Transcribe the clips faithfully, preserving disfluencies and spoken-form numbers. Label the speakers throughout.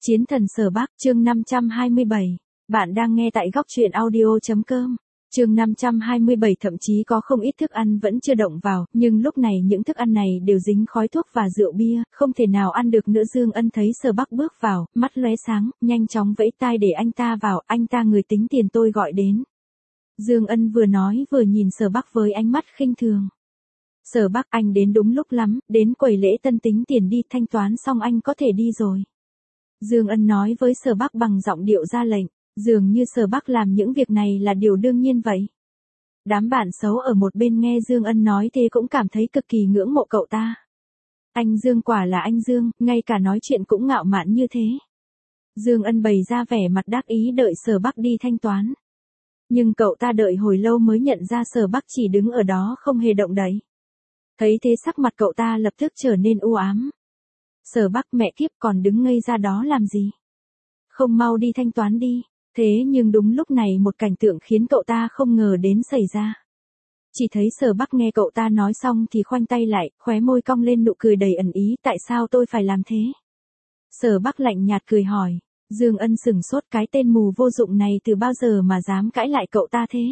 Speaker 1: Chiến thần Sở Bắc, chương năm trăm hai mươi bảy. Bạn đang nghe tại góc truyện audio chấm com. Chương năm trăm hai mươi bảy thậm chí có không ít thức ăn vẫn chưa động vào, nhưng lúc này những thức ăn này đều dính khói thuốc và rượu bia, không thể nào ăn được nữa. Dương Ân thấy Sở Bắc bước vào, mắt lóe sáng, nhanh chóng vẫy tai để anh ta vào, anh ta người tính tiền tôi gọi đến. Dương Ân vừa nói vừa nhìn Sở Bắc với ánh mắt khinh thường. Sở Bắc, anh đến đúng lúc lắm, đến quầy lễ tân tính tiền đi, thanh toán xong anh có thể đi rồi. Dương Ân nói với Sở Bắc bằng giọng điệu ra lệnh, dường như Sở Bắc làm những việc này là điều đương nhiên vậy. Đám bạn xấu ở một bên nghe Dương Ân nói thế cũng cảm thấy cực kỳ ngưỡng mộ cậu ta. Anh Dương quả là anh Dương, ngay cả nói chuyện cũng ngạo mạn như thế. Dương Ân bày ra vẻ mặt đắc ý đợi Sở Bắc đi thanh toán. Nhưng cậu ta đợi hồi lâu mới nhận ra Sở Bắc chỉ đứng ở đó không hề động đậy. Thấy thế sắc mặt cậu ta lập tức trở nên u ám. Sở Bắc, mẹ kiếp, còn đứng ngây ra đó làm gì? Không mau đi thanh toán đi. Thế nhưng đúng lúc này một cảnh tượng khiến cậu ta không ngờ đến xảy ra. Chỉ thấy Sở Bắc nghe cậu ta nói xong thì khoanh tay lại, khóe môi cong lên nụ cười đầy ẩn ý, tại sao tôi phải làm thế? Sở Bắc lạnh nhạt cười hỏi. Dương Ân sửng sốt, cái tên mù vô dụng này từ bao giờ mà dám cãi lại cậu ta thế?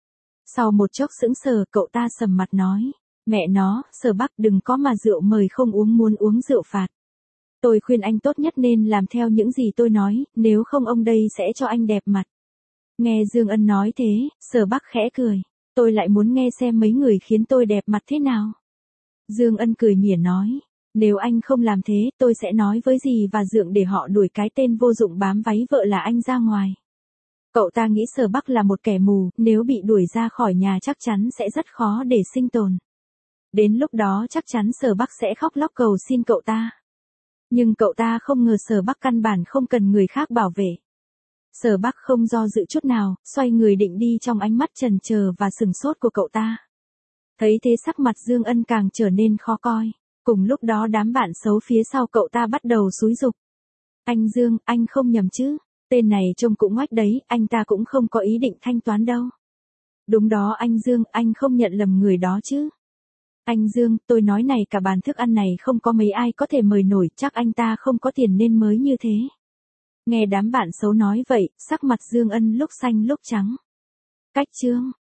Speaker 1: Sau một chốc sững sờ, cậu ta sầm mặt nói. Mẹ nó, Sở Bắc, đừng có mà rượu mời không uống muốn uống rượu phạt. Tôi khuyên anh tốt nhất nên làm theo những gì tôi nói, nếu không ông đây sẽ cho anh đẹp mặt. Nghe Dương Ân nói thế, Sở Bắc khẽ cười. Tôi lại muốn nghe xem mấy người khiến tôi đẹp mặt thế nào. Dương Ân cười mỉa nói. Nếu anh không làm thế, tôi sẽ nói với dì và Dượng để họ đuổi cái tên vô dụng bám váy vợ là anh ra ngoài. Cậu ta nghĩ Sở Bắc là một kẻ mù, nếu bị đuổi ra khỏi nhà chắc chắn sẽ rất khó để sinh tồn. Đến lúc đó chắc chắn Sở Bắc sẽ khóc lóc cầu xin cậu ta. Nhưng cậu ta không ngờ Sở Bắc căn bản không cần người khác bảo vệ. Sở Bắc không do dự chút nào, xoay người định đi trong ánh mắt chần chờ và sừng sốt của cậu ta. Thấy thế sắc mặt Dương Ân càng trở nên khó coi. Cùng lúc đó đám bạn xấu phía sau cậu ta bắt đầu xúi giục. Anh Dương, anh không nhầm chứ? Tên này trông cũng ngoách đấy, anh ta cũng không có ý định thanh toán đâu. Đúng đó anh Dương, anh không nhận lầm người đó chứ? Anh Dương, tôi nói này, cả bàn thức ăn này không có mấy ai có thể mời nổi, chắc anh ta không có tiền nên mới như thế. Nghe đám bạn xấu nói vậy, sắc mặt Dương Ân lúc xanh lúc trắng. Cách chương